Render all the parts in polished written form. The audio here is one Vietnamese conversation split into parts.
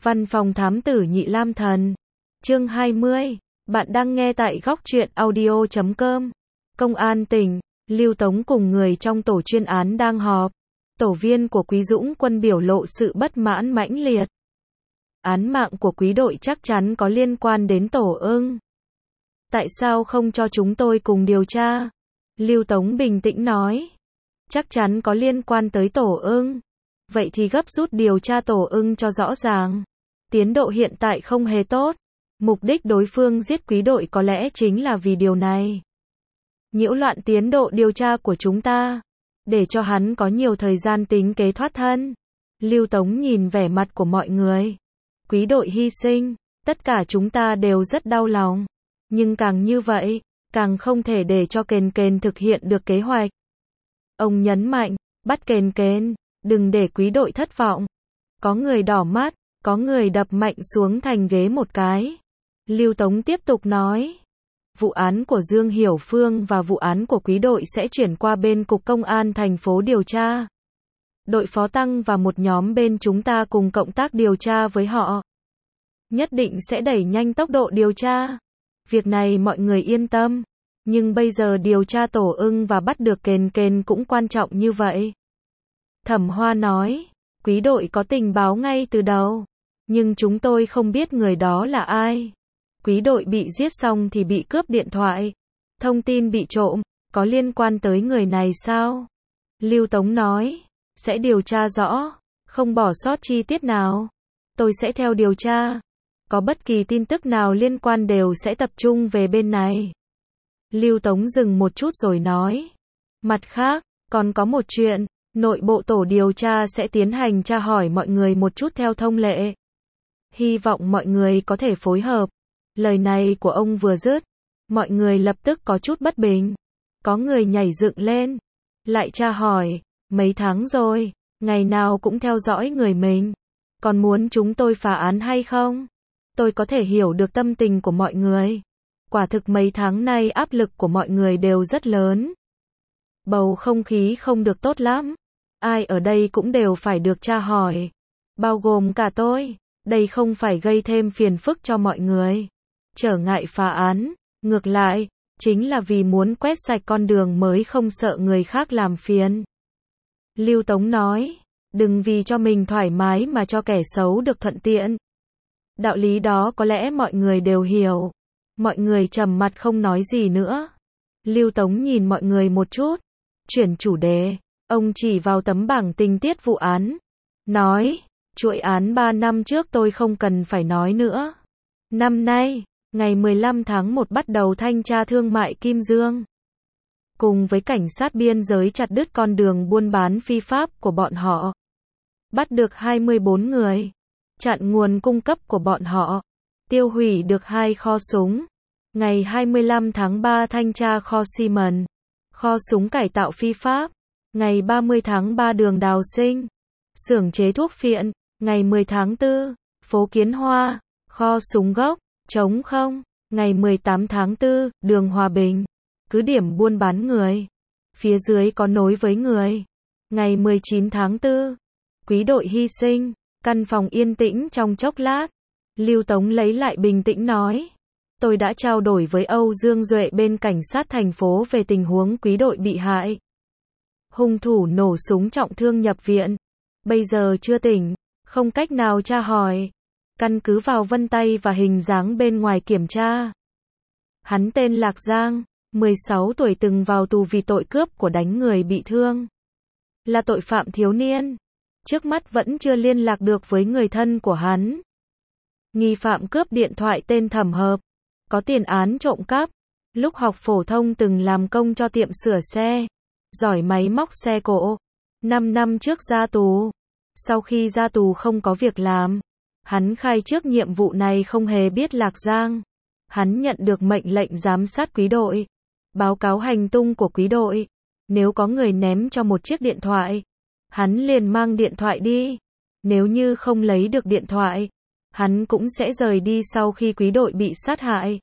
Văn phòng thám tử Nhị Lam Thần. Chương 20. Bạn đang nghe tại góc truyện audio.com. Công an tỉnh, Lưu Tống cùng người trong tổ chuyên án đang họp. Tổ viên của Quý Dũng Quân biểu lộ sự bất mãn mãnh liệt. Án mạng của Quý đội chắc chắn có liên quan đến Tổ Ưng. Tại sao không cho chúng tôi cùng điều tra? Lưu Tống bình tĩnh nói. Chắc chắn có liên quan tới Tổ Ưng. Vậy thì gấp rút điều tra Tổ Ưng cho rõ ràng. Tiến độ hiện tại không hề tốt. Mục đích đối phương giết Quý đội có lẽ chính là vì điều này. Nhiễu loạn tiến độ điều tra của chúng ta. Để cho hắn có nhiều thời gian tính kế thoát thân. Lưu Tống nhìn vẻ mặt của mọi người. Quý đội hy sinh. Tất cả chúng ta đều rất đau lòng. Nhưng càng như vậy, càng không thể để cho Kền Kền thực hiện được kế hoạch. Ông nhấn mạnh, bắt Kền Kền, đừng để Quý đội thất vọng. Có người đỏ mắt, có người đập mạnh xuống thành ghế một cái. Lưu Tống tiếp tục nói. Vụ án của Dương Hiểu Phương và vụ án của Quý đội sẽ chuyển qua bên Cục Công an thành phố điều tra. Đội Phó Tăng và một nhóm bên chúng ta cùng cộng tác điều tra với họ. Nhất định sẽ đẩy nhanh tốc độ điều tra. Việc này mọi người yên tâm. Nhưng bây giờ điều tra Tổ Ưng và bắt được Kền Kền cũng quan trọng như vậy. Thẩm Hoa nói. Quý đội có tình báo ngay từ đầu. Nhưng chúng tôi không biết người đó là ai. Quý đội bị giết xong thì bị cướp điện thoại. Thông tin bị trộm, có liên quan tới người này sao? Lưu Tống nói. Sẽ điều tra rõ. Không bỏ sót chi tiết nào. Tôi sẽ theo điều tra. Có bất kỳ tin tức nào liên quan đều sẽ tập trung về bên này. Lưu Tống dừng một chút rồi nói. Mặt khác, còn có một chuyện. Nội bộ tổ điều tra sẽ tiến hành tra hỏi mọi người một chút theo thông lệ. Hy vọng mọi người có thể phối hợp. Lời này của ông vừa dứt. Mọi người lập tức có chút bất bình. Có người nhảy dựng lên. Lại tra hỏi. Mấy tháng rồi, ngày nào cũng theo dõi người mình. Còn muốn chúng tôi phá án hay không? Tôi có thể hiểu được tâm tình của mọi người. Quả thực mấy tháng nay áp lực của mọi người đều rất lớn. Bầu không khí không được tốt lắm. Ai ở đây cũng đều phải được tra hỏi. Bao gồm cả tôi. Đây không phải gây thêm phiền phức cho mọi người. Trở ngại phá án. Ngược lại, chính là vì muốn quét sạch con đường mới không sợ người khác làm phiền. Lưu Tống nói. Đừng vì cho mình thoải mái mà cho kẻ xấu được thuận tiện. Đạo lý đó có lẽ mọi người đều hiểu. Mọi người trầm mặt không nói gì nữa. Lưu Tống nhìn mọi người một chút. Chuyển chủ đề. Ông chỉ vào tấm bảng tình tiết vụ án. Nói. Chuỗi án 3 năm trước tôi không cần phải nói nữa. Năm nay, ngày 15 tháng 1 bắt đầu thanh tra thương mại Kim Dương. Cùng với cảnh sát biên giới chặt đứt con đường buôn bán phi pháp của bọn họ. Bắt được 24 người. Chặn nguồn cung cấp của bọn họ. Tiêu hủy được 2 kho súng. Ngày 25 tháng 3 thanh tra kho xi mần. Kho súng cải tạo phi pháp. Ngày 30 tháng 3 đường Đào Sinh. Xưởng chế thuốc phiện. Ngày 10 tháng 4, phố Kiến Hoa. Kho súng gốc, trống không. Ngày 18 tháng 4, đường Hòa Bình. Cứ điểm buôn bán người. Phía dưới có nối với người. Ngày 19 tháng 4, Quý đội hy sinh. Căn phòng yên tĩnh trong chốc lát. Lưu Tống lấy lại bình tĩnh nói. Tôi đã trao đổi với Âu Dương Duệ bên cảnh sát thành phố về tình huống Quý đội bị hại. Hung thủ nổ súng trọng thương nhập viện. Bây giờ chưa tỉnh, không cách nào tra hỏi. Căn cứ vào vân tay và hình dáng bên ngoài kiểm tra. Hắn tên Lạc Giang, 16 tuổi từng vào tù vì tội cướp của đánh người bị thương. Là tội phạm thiếu niên. Trước mắt vẫn chưa liên lạc được với người thân của hắn. Nghi phạm cướp điện thoại tên Thẩm Hợp. Có tiền án trộm cắp. Lúc học phổ thông từng làm công cho tiệm sửa xe. Giỏi máy móc xe cộ. 5 năm trước ra tù. Sau khi ra tù không có việc làm. Hắn khai trước nhiệm vụ này không hề biết Lạc Giang. Hắn nhận được mệnh lệnh giám sát Quý đội. Báo cáo hành tung của Quý đội. Nếu có người ném cho một chiếc điện thoại. Hắn liền mang điện thoại đi. Nếu như không lấy được điện thoại. Hắn cũng sẽ rời đi sau khi Quý đội bị sát hại.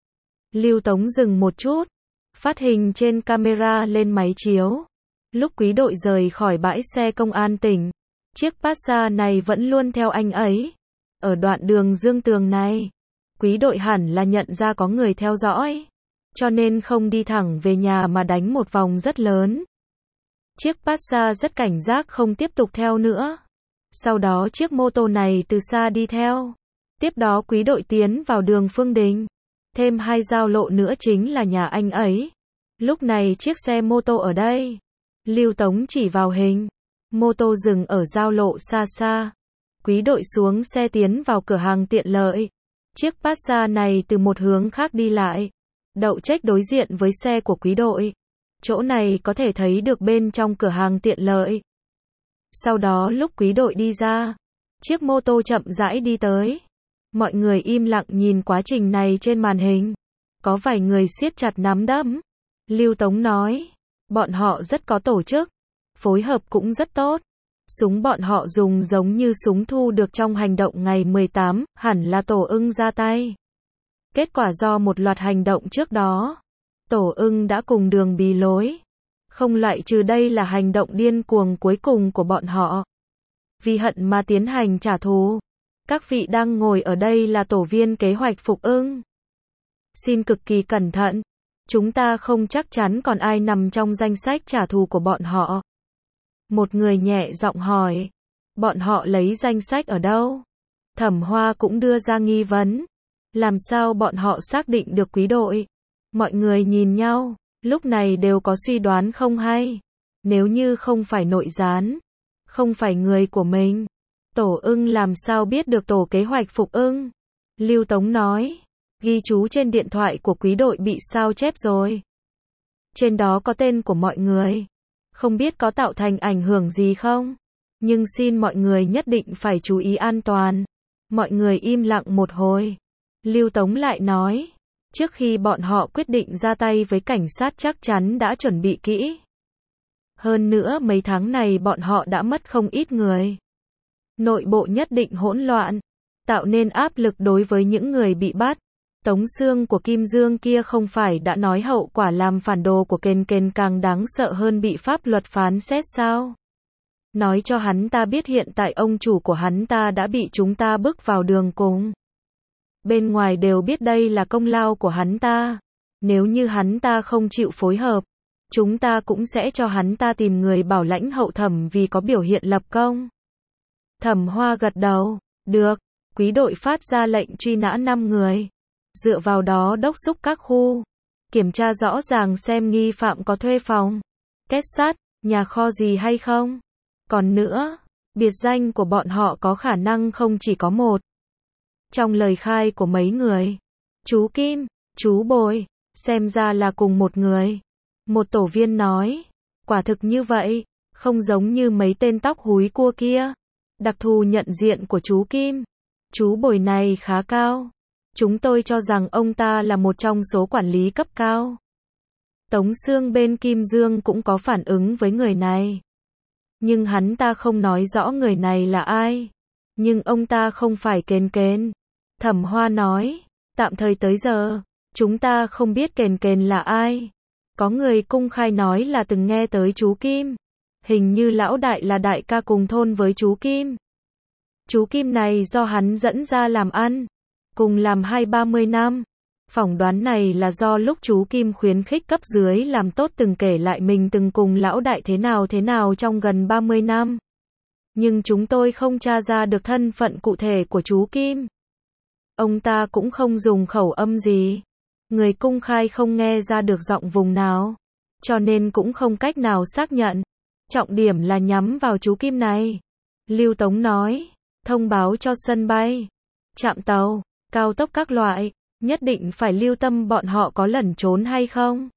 Lưu Tống dừng một chút. Phát hình trên camera lên máy chiếu. Lúc Quý đội rời khỏi bãi xe công an tỉnh. Chiếc Passat này vẫn luôn theo anh ấy. Ở đoạn đường Dương Tường này, quý đội hẳn là nhận ra có người theo dõi, cho nên không đi thẳng về nhà mà đánh một vòng rất lớn. Chiếc Passat rất cảnh giác không tiếp tục theo nữa. Sau đó chiếc mô tô này từ xa đi theo. Tiếp đó quý đội tiến vào đường Phương Đình. Thêm 2 giao lộ nữa chính là nhà anh ấy. Lúc này chiếc xe mô tô ở đây. Lưu Tống chỉ vào hình. Mô tô dừng ở giao lộ xa xa. Quý đội xuống xe tiến vào cửa hàng tiện lợi. Chiếc Passat này từ một hướng khác đi lại. Đậu trách đối diện với xe của quý đội. Chỗ này có thể thấy được bên trong cửa hàng tiện lợi. Sau đó lúc quý đội đi ra, chiếc mô tô chậm rãi đi tới. Mọi người im lặng nhìn quá trình này trên màn hình. Có vài người siết chặt nắm đấm. Lưu Tống nói, bọn họ rất có tổ chức, phối hợp cũng rất tốt. Súng bọn họ dùng giống như súng thu được trong hành động ngày 18, hẳn là Tổ Ưng ra tay. Kết quả do một loạt hành động trước đó, Tổ Ưng đã cùng Đường Bí lối. Không loại trừ đây là hành động điên cuồng cuối cùng của bọn họ. Vì hận mà tiến hành trả thù. Các vị đang ngồi ở đây là tổ viên kế hoạch Phục Ưng. Xin cực kỳ cẩn thận. Chúng ta không chắc chắn còn ai nằm trong danh sách trả thù của bọn họ. Một người nhẹ giọng hỏi. Bọn họ lấy danh sách ở đâu? Thẩm Hoa cũng đưa ra nghi vấn. Làm sao bọn họ xác định được quý đội? Mọi người nhìn nhau, lúc này đều có suy đoán không hay. Nếu như không phải nội gián, không phải người của mình, Tổ Ưng làm sao biết được tổ kế hoạch Phục Ưng? Lưu Tống nói, ghi chú trên điện thoại của quý đội bị sao chép rồi. Trên đó có tên của mọi người. Không biết có tạo thành ảnh hưởng gì không? Nhưng xin mọi người nhất định phải chú ý an toàn. Mọi người im lặng một hồi. Lưu Tống lại nói, trước khi bọn họ quyết định ra tay với cảnh sát chắc chắn đã chuẩn bị kỹ. Hơn nữa mấy tháng này bọn họ đã mất không ít người. Nội bộ nhất định hỗn loạn, tạo nên áp lực đối với những người bị bắt. Tống xương của Kim Dương kia không phải đã nói hậu quả làm phản đồ của Kền Kền càng đáng sợ hơn bị pháp luật phán xét sao? Nói cho hắn ta biết hiện tại ông chủ của hắn ta đã bị chúng ta bước vào đường cùng. Bên ngoài đều biết đây là công lao của hắn ta. Nếu như hắn ta không chịu phối hợp, chúng ta cũng sẽ cho hắn ta tìm người bảo lãnh hậu thẩm vì có biểu hiện lập công. Thẩm Hoa gật đầu, được, quý đội phát ra lệnh truy nã 5 người. Dựa vào đó đốc thúc các khu, kiểm tra rõ ràng xem nghi phạm có thuê phòng, kết sắt, nhà kho gì hay không. Còn nữa, biệt danh của bọn họ có khả năng không chỉ có một. Trong lời khai của mấy người, chú Kim, chú Bồi, xem ra là cùng một người. Một tổ viên nói, quả thực như vậy, không giống như mấy tên tóc húi cua kia. Đặc thù nhận diện của chú Kim, chú Bồi này khá cao. Chúng tôi cho rằng ông ta là một trong số quản lý cấp cao. Tống xương bên Kim Dương cũng có phản ứng với người này. Nhưng hắn ta không nói rõ người này là ai. Nhưng ông ta không phải Kền Kền. Thẩm Hoa nói, tạm thời tới giờ, chúng ta không biết Kền Kền là ai. Có người công khai nói là từng nghe tới chú Kim. Hình như lão đại là đại ca cùng thôn với chú Kim. Chú Kim này do hắn dẫn ra làm ăn. Cùng làm 20-30 năm. Phỏng đoán này là do lúc chú Kim khuyến khích cấp dưới làm tốt từng kể lại mình từng cùng lão đại thế nào trong gần 30 năm. Nhưng chúng tôi không tra ra được thân phận cụ thể của chú Kim. Ông ta cũng không dùng khẩu âm gì. Người công khai không nghe ra được giọng vùng nào. Cho nên cũng không cách nào xác nhận. Trọng điểm là nhắm vào chú Kim này. Lưu Tống nói, thông báo cho sân bay, trạm tàu, cao tốc các loại, nhất định phải lưu tâm bọn họ có lẩn trốn hay không.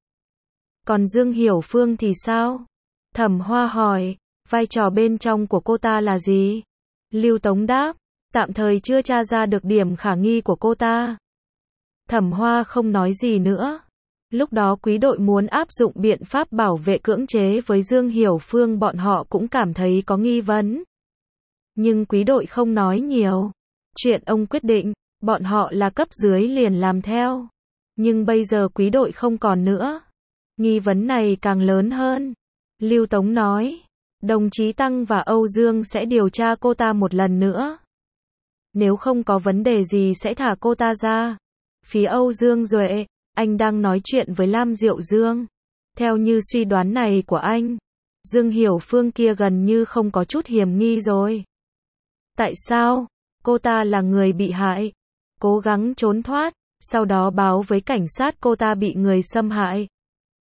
Còn Dương Hiểu Phương thì sao? Thẩm Hoa hỏi, vai trò bên trong của cô ta là gì? Lưu Tống đáp, tạm thời chưa tra ra được điểm khả nghi của cô ta. Thẩm Hoa không nói gì nữa. Lúc đó quý đội muốn áp dụng biện pháp bảo vệ cưỡng chế với Dương Hiểu Phương, bọn họ cũng cảm thấy có nghi vấn. Nhưng quý đội không nói nhiều. Chuyện ông quyết định, bọn họ là cấp dưới liền làm theo. Nhưng bây giờ quý đội không còn nữa. Nghi vấn này càng lớn hơn. Lưu Tống nói, đồng chí Tăng và Âu Dương sẽ điều tra cô ta một lần nữa. Nếu không có vấn đề gì sẽ thả cô ta ra. Phía Âu Dương Duệ, anh đang nói chuyện với Lam Diệu Dương. Theo như suy đoán này của anh, Dương Hiểu Phương kia gần như không có chút hiểm nghi rồi. Tại sao? Cô ta là người bị hại, cố gắng trốn thoát, sau đó báo với cảnh sát cô ta bị người xâm hại.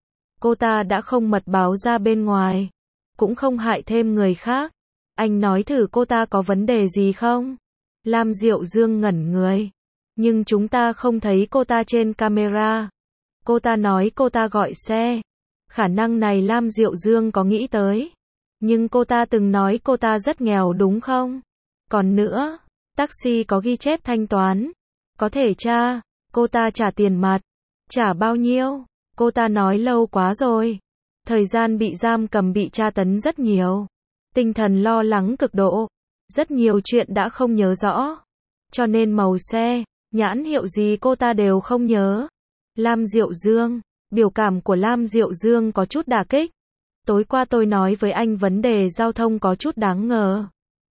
Cô ta đã không mật báo ra bên ngoài, cũng không hại thêm người khác. Anh nói thử cô ta có vấn đề gì không? Lam Diệu Dương ngẩn người. Nhưng chúng ta không thấy cô ta trên camera. Cô ta nói cô ta gọi xe. Khả năng này Lam Diệu Dương có nghĩ tới. Nhưng cô ta từng nói cô ta rất nghèo đúng không? Còn nữa, taxi có ghi chép thanh toán. Có thể tra, cô ta trả tiền mặt. Trả bao nhiêu? Cô ta nói lâu quá rồi. Thời gian bị giam cầm bị tra tấn rất nhiều. Tinh thần lo lắng cực độ. Rất nhiều chuyện đã không nhớ rõ. Cho nên màu xe, nhãn hiệu gì cô ta đều không nhớ. Lam Diệu Dương, biểu cảm của Lam Diệu Dương có chút đả kích. Tối qua tôi nói với anh vấn đề giao thông có chút đáng ngờ.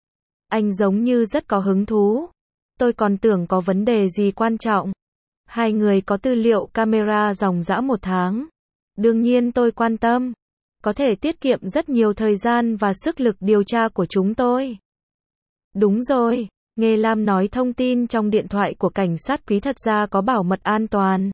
Anh giống như rất có hứng thú. Tôi còn tưởng có vấn đề gì quan trọng. Hai người có tư liệu camera ròng rã 1 tháng. Đương nhiên tôi quan tâm. Có thể tiết kiệm rất nhiều thời gian và sức lực điều tra của chúng tôi. Đúng rồi, nghe Lam nói thông tin trong điện thoại của cảnh sát quý thật ra có bảo mật an toàn.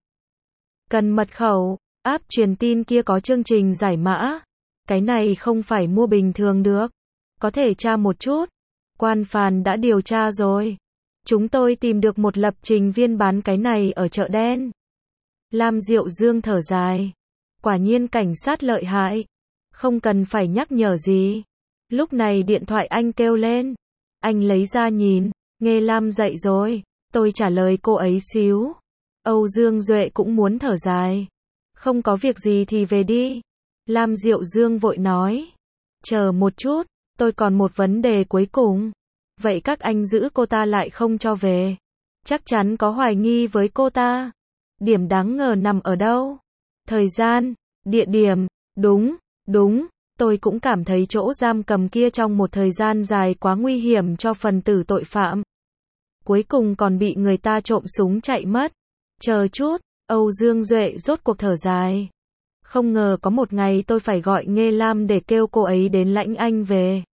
Cần mật khẩu, app truyền tin kia có chương trình giải mã. Cái này không phải mua bình thường được. Có thể tra một chút. Quan Phàn đã điều tra rồi. Chúng tôi tìm được một lập trình viên bán cái này ở chợ đen. Lam Diệu Dương thở dài. Quả nhiên cảnh sát lợi hại. Không cần phải nhắc nhở gì. Lúc này điện thoại anh kêu lên. Anh lấy ra nhìn. Nghe Lam dậy rồi. Tôi trả lời cô ấy xíu. Âu Dương Duệ cũng muốn thở dài. Không có việc gì thì về đi. Lam Diệu Dương vội nói. Chờ một chút. Tôi còn một vấn đề cuối cùng. Vậy các anh giữ cô ta lại không cho về. Chắc chắn có hoài nghi với cô ta. Điểm đáng ngờ nằm ở đâu? Thời gian, địa điểm, đúng, tôi cũng cảm thấy chỗ giam cầm kia trong một thời gian dài quá nguy hiểm cho phần tử tội phạm. Cuối cùng còn bị người ta trộm súng chạy mất. Chờ chút, Âu Dương Duệ rốt cuộc thở dài. Không ngờ có một ngày tôi phải gọi Nghê Lam để kêu cô ấy đến lãnh anh về.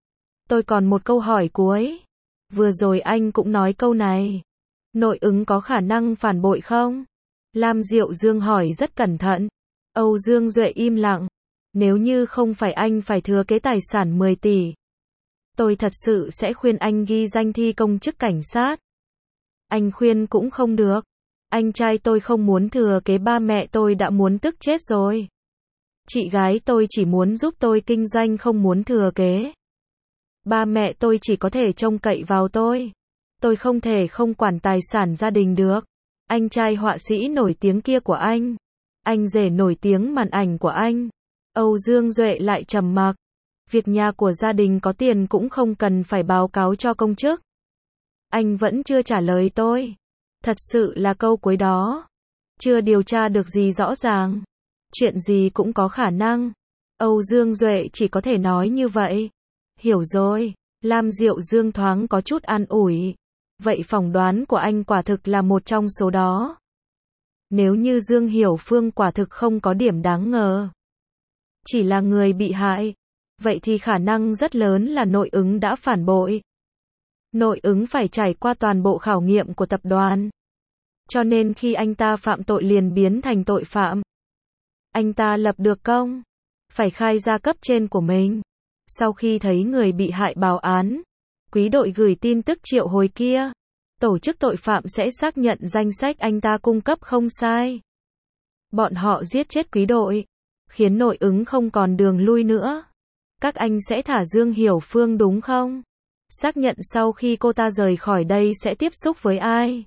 Tôi còn một câu hỏi cuối. Vừa rồi anh cũng nói câu này. Nội ứng có khả năng phản bội không? Lam Diệu Dương hỏi rất cẩn thận. Âu Dương Duệ im lặng. Nếu như không phải anh phải thừa kế tài sản 10 tỷ. Tôi thật sự sẽ khuyên anh ghi danh thi công chức cảnh sát. Anh khuyên cũng không được. Anh trai tôi không muốn thừa kế, ba mẹ tôi đã muốn tức chết rồi. Chị gái tôi chỉ muốn giúp tôi kinh doanh, không muốn thừa kế. Ba mẹ tôi chỉ có thể trông cậy vào tôi. Tôi không thể không quản tài sản gia đình được. Anh trai họa sĩ nổi tiếng kia của anh rể nổi tiếng màn ảnh của anh. Âu Dương Duệ lại trầm mặc. Việc nhà của gia đình có tiền cũng không cần phải báo cáo cho công chức. Anh vẫn chưa trả lời tôi. Thật sự là câu cuối đó. Chưa điều tra được gì rõ ràng. Chuyện gì cũng có khả năng. Âu Dương Duệ chỉ có thể nói như vậy. Hiểu rồi. Lam Diệu Dương thoáng có chút an ủi. Vậy phỏng đoán của anh quả thực là một trong số đó. Nếu như Dương Hiểu Phương quả thực không có điểm đáng ngờ, chỉ là người bị hại, vậy thì khả năng rất lớn là nội ứng đã phản bội. Nội ứng phải trải qua toàn bộ khảo nghiệm của tập đoàn. Cho nên khi anh ta phạm tội liền biến thành tội phạm. Anh ta lập được công, phải khai ra cấp trên của mình. Sau khi thấy người bị hại báo án, quý đội gửi tin tức triệu hồi kia, tổ chức tội phạm sẽ xác nhận danh sách anh ta cung cấp không sai. Bọn họ giết chết quý đội, khiến nội ứng không còn đường lui nữa. Các anh sẽ thả Dương Hiểu Phương đúng không? Xác nhận sau khi cô ta rời khỏi đây sẽ tiếp xúc với ai?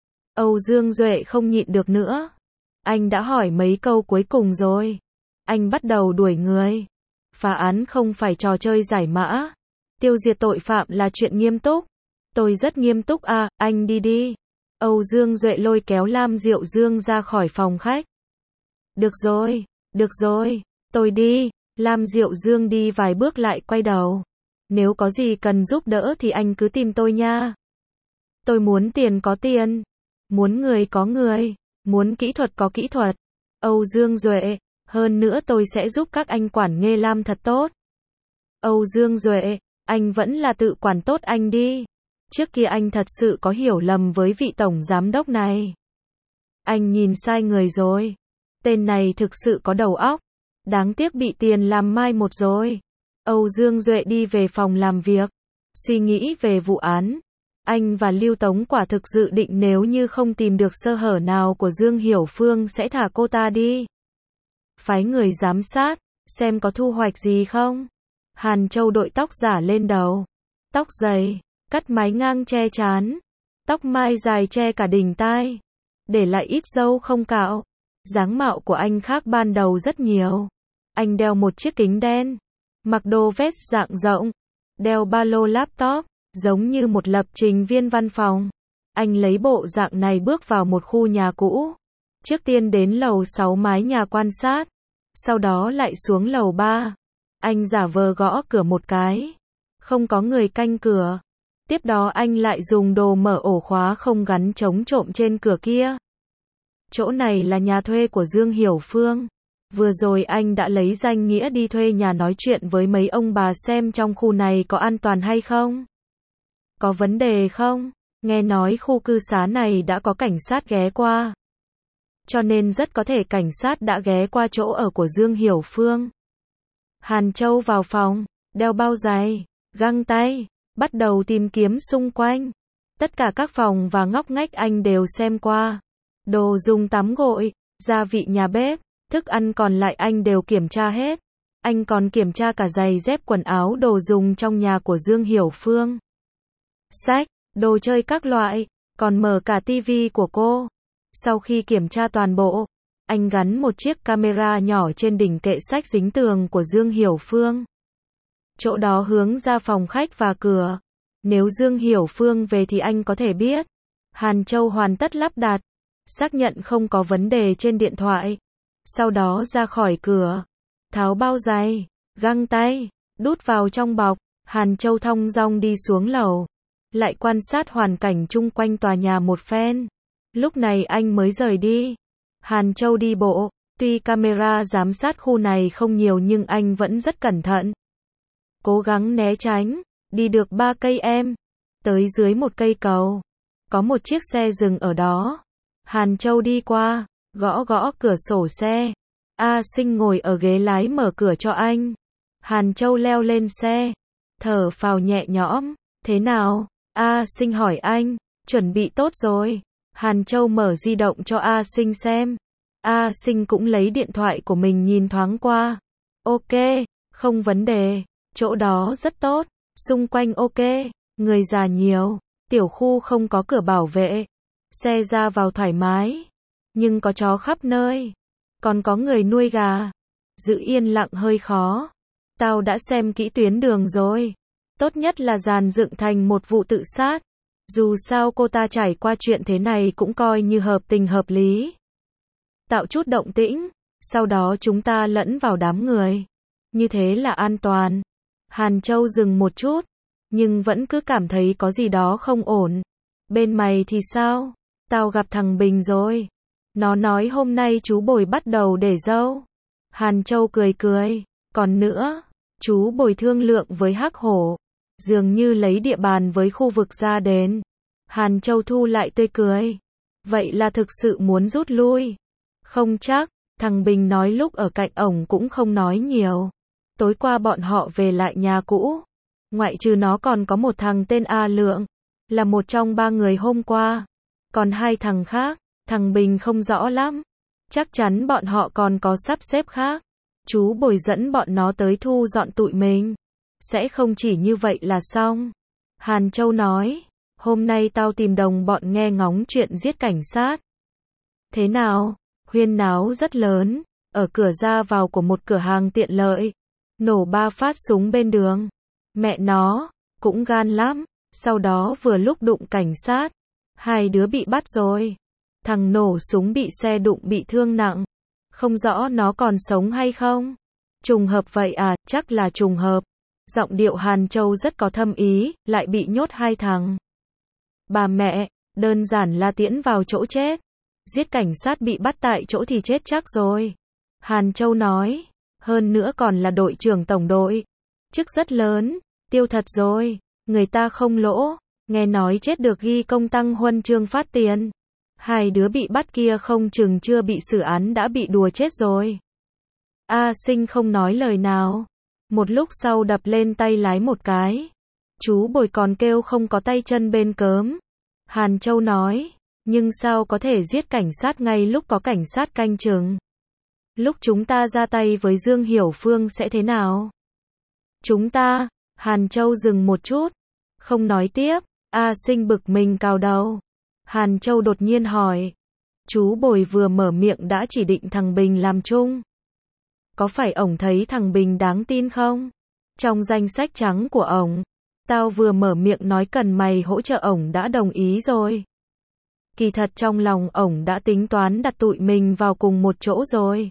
Âu Dương Duệ không nhịn được nữa. Anh đã hỏi mấy câu cuối cùng rồi. Anh bắt đầu đuổi người. Phá án không phải trò chơi giải mã. Tiêu diệt tội phạm là chuyện nghiêm túc. Tôi rất nghiêm túc à, anh đi đi. Âu Dương Duệ lôi kéo Lam Diệu Dương ra khỏi phòng khách. Được rồi, tôi đi. Lam Diệu Dương đi vài bước lại quay đầu. Nếu có gì cần giúp đỡ thì anh cứ tìm tôi nha. Tôi muốn tiền có tiền, muốn người có người, muốn kỹ thuật có kỹ thuật. Âu Dương Duệ, hơn nữa tôi sẽ giúp các anh quản Nghê Lam thật tốt. Âu Dương Duệ, anh vẫn là tự quản tốt anh đi. Trước kia anh thật sự có hiểu lầm với vị tổng giám đốc này. Anh nhìn sai người rồi. Tên này thực sự có đầu óc. Đáng tiếc bị tiền làm mai một rồi. Âu Dương Duệ đi về phòng làm việc. Suy nghĩ về vụ án. Anh và Lưu Tống quả thực dự định nếu như không tìm được sơ hở nào của Dương Hiểu Phương sẽ thả cô ta đi. Phái người giám sát, xem có thu hoạch gì không. Hàn Châu đội tóc giả lên đầu. Tóc dày, cắt mái ngang che trán. Tóc mai dài che cả đỉnh tai. Để lại ít râu không cạo. Dáng mạo của anh khác ban đầu rất nhiều. Anh đeo một chiếc kính đen. Mặc đồ vest dạng rộng. Đeo ba lô laptop, giống như một lập trình viên văn phòng. Anh lấy bộ dạng này bước vào một khu nhà cũ. Trước tiên đến lầu 6 mái nhà quan sát. Sau đó lại xuống lầu 3. Anh giả vờ gõ cửa một cái. Không có người canh cửa. Tiếp đó anh lại dùng đồ mở ổ khóa không gắn chống trộm trên cửa kia. Chỗ này là nhà thuê của Dương Hiểu Phương. Vừa rồi anh đã lấy danh nghĩa đi thuê nhà nói chuyện với mấy ông bà xem trong khu này có an toàn hay không. Có vấn đề không? Nghe nói khu cư xá này đã có cảnh sát ghé qua. Cho nên rất có thể cảnh sát đã ghé qua chỗ ở của Dương Hiểu Phương. Hàn Châu vào phòng, đeo bao giày, găng tay, bắt đầu tìm kiếm xung quanh. Tất cả các phòng và ngóc ngách anh đều xem qua. Đồ dùng tắm gội, gia vị nhà bếp, thức ăn còn lại anh đều kiểm tra hết. Anh còn kiểm tra cả giày dép quần áo đồ dùng trong nhà của Dương Hiểu Phương. Sách, đồ chơi các loại, còn mở cả tivi của cô. Sau khi kiểm tra toàn bộ, anh gắn một chiếc camera nhỏ trên đỉnh kệ sách dính tường của Dương Hiểu Phương. Chỗ đó hướng ra phòng khách và cửa. Nếu Dương Hiểu Phương về thì anh có thể biết. Hàn Châu hoàn tất lắp đặt, xác nhận không có vấn đề trên điện thoại. Sau đó ra khỏi cửa, tháo bao giày, găng tay, đút vào trong bọc. Hàn Châu thong dong đi xuống lầu, lại quan sát hoàn cảnh chung quanh tòa nhà một phen. Lúc này anh mới rời đi. Hàn Châu đi bộ, tuy camera giám sát khu này không nhiều nhưng anh vẫn rất cẩn thận. Cố gắng né tránh, đi được 3 cây em. Tới dưới một cây cầu, có một chiếc xe dừng ở đó. Hàn Châu đi qua, gõ gõ cửa sổ xe. A Sinh ngồi ở ghế lái mở cửa cho anh. Hàn Châu leo lên xe, thở phào nhẹ nhõm. Thế nào? A Sinh hỏi anh. Chuẩn bị tốt rồi. Hàn Châu mở di động cho A Sinh xem. A Sinh cũng lấy điện thoại của mình nhìn thoáng qua. Ok, không vấn đề. Chỗ đó rất tốt. Xung quanh ok. Người già nhiều. Tiểu khu không có cửa bảo vệ. Xe ra vào thoải mái. Nhưng có chó khắp nơi. Còn có người nuôi gà. Giữ yên lặng hơi khó. Tao đã xem kỹ tuyến đường rồi. Tốt nhất là dàn dựng thành một vụ tự sát. Dù sao cô ta trải qua chuyện thế này cũng coi như hợp tình hợp lý. Tạo chút động tĩnh. Sau đó chúng ta lẫn vào đám người. Như thế là an toàn. Hàn Châu dừng một chút. Nhưng vẫn cứ cảm thấy có gì đó không ổn. Bên mày thì sao? Tao gặp thằng Bình rồi. Nó nói hôm nay chú Bồi bắt đầu để dâu. Hàn Châu cười cười. Còn nữa, chú Bồi thương lượng với Hắc Hổ. Dường như lấy địa bàn với khu vực ra đến. Hàn Châu thu lại tươi cười. Vậy là thực sự muốn rút lui. Không chắc, thằng Bình nói lúc ở cạnh ổng cũng không nói nhiều. Tối qua bọn họ về lại nhà cũ. Ngoại trừ nó còn có một thằng tên A Lượng. Là một trong 3 người hôm qua. Còn 2 thằng khác, thằng Bình không rõ lắm. Chắc chắn bọn họ còn có sắp xếp khác. Chú Bồi dẫn bọn nó tới thu dọn tụi mình. Sẽ không chỉ như vậy là xong. Hàn Châu nói. Hôm nay tao tìm đồng bọn nghe ngóng chuyện giết cảnh sát. Thế nào? Huyên náo rất lớn. Ở cửa ra vào của một cửa hàng tiện lợi. Nổ 3 phát súng bên đường. Mẹ nó, cũng gan lắm. Sau đó vừa lúc đụng cảnh sát. 2 đứa bị bắt rồi. Thằng nổ súng bị xe đụng bị thương nặng. Không rõ nó còn sống hay không. Trùng hợp vậy à? Chắc là trùng hợp. Giọng điệu Hàn Châu rất có thâm ý, lại bị nhốt 2 thằng. Bà mẹ, đơn giản là tiễn vào chỗ chết. Giết cảnh sát bị bắt tại chỗ thì chết chắc rồi. Hàn Châu nói, hơn nữa còn là đội trưởng tổng đội. Chức rất lớn, tiêu thật rồi, người ta không lỗ, nghe nói chết được ghi công tăng huân chương phát tiền. Hai đứa bị bắt kia không chừng chưa bị xử án đã bị đùa chết rồi. A Sinh không nói lời nào. Một lúc sau đập lên tay lái một cái. Chú Bồi còn kêu không có tay chân bên cớm. Hàn Châu nói, nhưng sao có thể giết cảnh sát ngay lúc có cảnh sát canh chừng? Lúc chúng ta ra tay với Dương Hiểu Phương sẽ thế nào? Chúng ta, Hàn Châu dừng một chút, không nói tiếp. A Sinh bực mình cào đầu. Hàn Châu đột nhiên hỏi, chú Bồi vừa mở miệng đã chỉ định thằng Bình làm chung. Có phải ổng thấy thằng Bình đáng tin không? Trong danh sách trắng của ổng, tao vừa mở miệng nói cần mày hỗ trợ ổng đã đồng ý rồi. Kỳ thật trong lòng ổng đã tính toán đặt tụi mình vào cùng một chỗ rồi.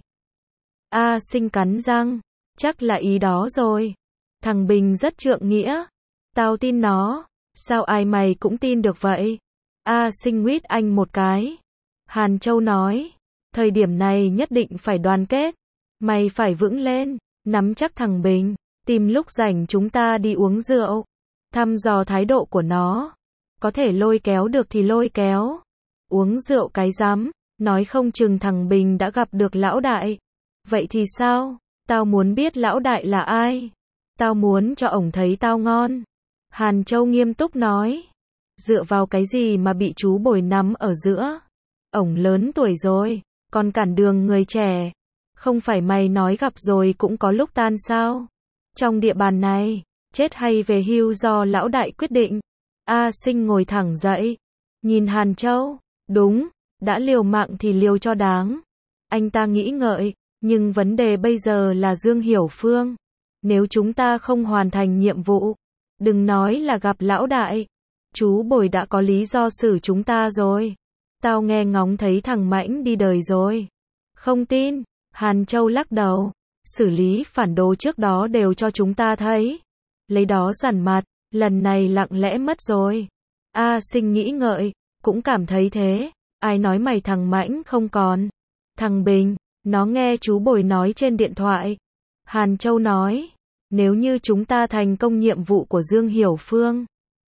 A Sinh cắn răng, chắc là ý đó rồi. Thằng Bình rất trượng nghĩa. Tao tin nó, sao ai mày cũng tin được vậy? A Sinh nguyết anh một cái. Hàn Châu nói, thời điểm này nhất định phải đoàn kết. Mày phải vững lên, nắm chắc thằng Bình, tìm lúc rảnh chúng ta đi uống rượu, thăm dò thái độ của nó. Có thể lôi kéo được thì lôi kéo. Uống rượu cái rắm, nói không chừng thằng Bình đã gặp được lão đại. Vậy thì sao? Tao muốn biết lão đại là ai. Tao muốn cho ổng thấy tao ngon. Hàn Châu nghiêm túc nói. Dựa vào cái gì mà bị chú Bồi nắm ở giữa? Ổng lớn tuổi rồi, còn cản đường người trẻ. Không phải mày nói gặp rồi cũng có lúc tan sao? Trong địa bàn này, chết hay về hưu do lão đại quyết định. A Sinh ngồi thẳng dậy, nhìn Hàn Châu, đúng, đã liều mạng thì liều cho đáng. Anh ta nghĩ ngợi, nhưng vấn đề bây giờ là Dương Hiểu Phương. Nếu chúng ta không hoàn thành nhiệm vụ, đừng nói là gặp lão đại. Chú Bồi đã có lý do xử chúng ta rồi. Tao nghe ngóng thấy thằng Mãnh đi đời rồi. Không tin. Hàn Châu lắc đầu. Xử lý phản đồ trước đó đều cho chúng ta thấy. Lấy đó dằn mặt, lần này lặng lẽ mất rồi. A Sinh nghĩ ngợi, cũng cảm thấy thế. Ai nói mày thằng Mãnh không còn? Thằng Bình, nó nghe chú Bồi nói trên điện thoại. Hàn Châu nói, nếu như chúng ta thành công nhiệm vụ của Dương Hiểu Phương,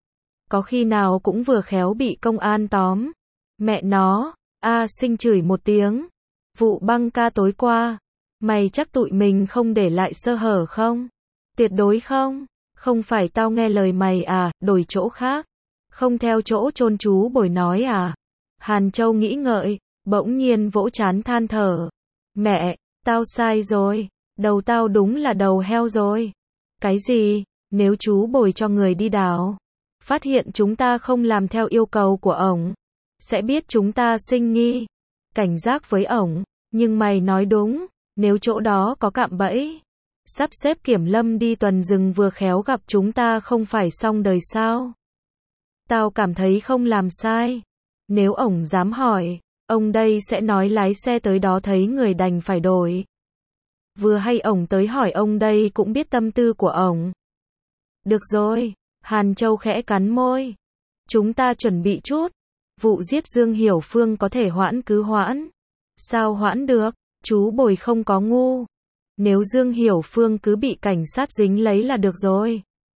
có khi nào cũng vừa khéo bị công an tóm. Mẹ nó, A Sinh chửi một tiếng. Vụ băng ca tối qua, mày chắc tụi mình không để lại sơ hở không? Tuyệt đối không. Không phải tao nghe lời mày à, đổi chỗ khác. Không theo chỗ chôn chú Bồi nói à? Hàn Châu nghĩ ngợi, bỗng nhiên vỗ trán than thở. Mẹ, tao sai rồi. Đầu tao đúng là đầu heo rồi. Cái gì? Nếu chú Bồi cho người đi đào, phát hiện chúng ta không làm theo yêu cầu của ổng, sẽ biết chúng ta sinh nghi, cảnh giác với ổng. Nhưng mày nói đúng, nếu chỗ đó có cạm bẫy, sắp xếp kiểm lâm đi tuần rừng vừa khéo gặp chúng ta không phải xong đời sao? Tao cảm thấy không làm sai. Nếu ổng dám hỏi, ông đây sẽ nói lái xe tới đó thấy người đành phải đổi. Vừa hay ổng tới hỏi ông đây cũng biết tâm tư của ổng. Được rồi, Hàn Châu khẽ cắn môi. Chúng ta chuẩn bị chút. Vụ giết Dương Hiểu Phương có thể hoãn cứ hoãn. Sao hoãn được? Chú Bồi không có ngu. Nếu Dương Hiểu Phương cứ bị cảnh sát dính lấy là được rồi.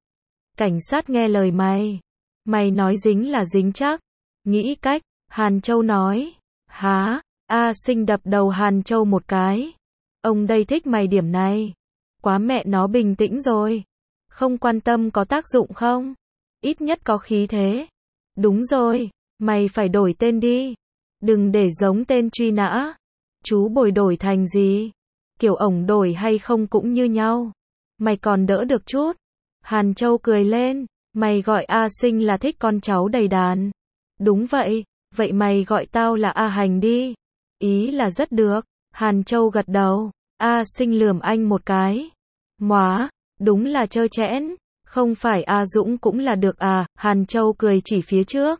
Cảnh sát nghe lời mày. Mày nói dính là dính chắc. Nghĩ cách, Hàn Châu nói. Hả? A Sinh đập đầu Hàn Châu một cái. Ông đây thích mày điểm này. Quá mẹ nó bình tĩnh rồi. Không quan tâm có tác dụng không? Ít nhất có khí thế. Đúng rồi, mày phải đổi tên đi. Đừng để giống tên truy nã. Chú Bồi đổi thành gì? Kiểu ổng đổi hay không cũng như nhau. Mày còn đỡ được chút. Hàn Châu cười lên. Mày gọi A Sinh là thích con cháu đầy đàn. Đúng vậy, vậy mày gọi tao là A Hành đi. Ý là rất được. Hàn Châu gật đầu. A Sinh lườm anh một cái. Móa, đúng là trơ trẽn. Không phải A Dũng cũng là được à? Hàn Châu cười chỉ phía trước.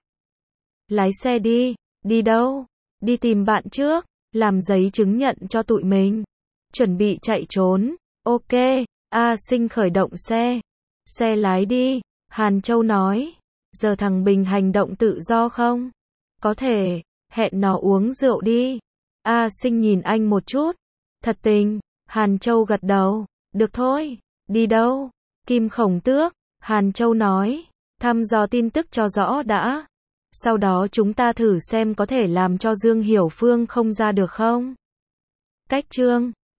Lái xe đi. Đi đâu? Đi tìm bạn trước. Làm giấy chứng nhận cho tụi mình. Chuẩn bị chạy trốn. Ok. A Sinh khởi động xe. Xe lái đi. Hàn Châu nói. giờ thằng Bình hành động tự do không? Có thể, hẹn nó uống rượu đi. A Sinh nhìn anh một chút. Thật tình, Hàn Châu gật đầu. Được thôi, đi đâu? Kim Khổng Tước, Hàn Châu nói. Thăm dò tin tức cho rõ đã. Sau đó chúng ta thử xem có thể làm cho Dương Hiểu Phương không ra được không? Cách chương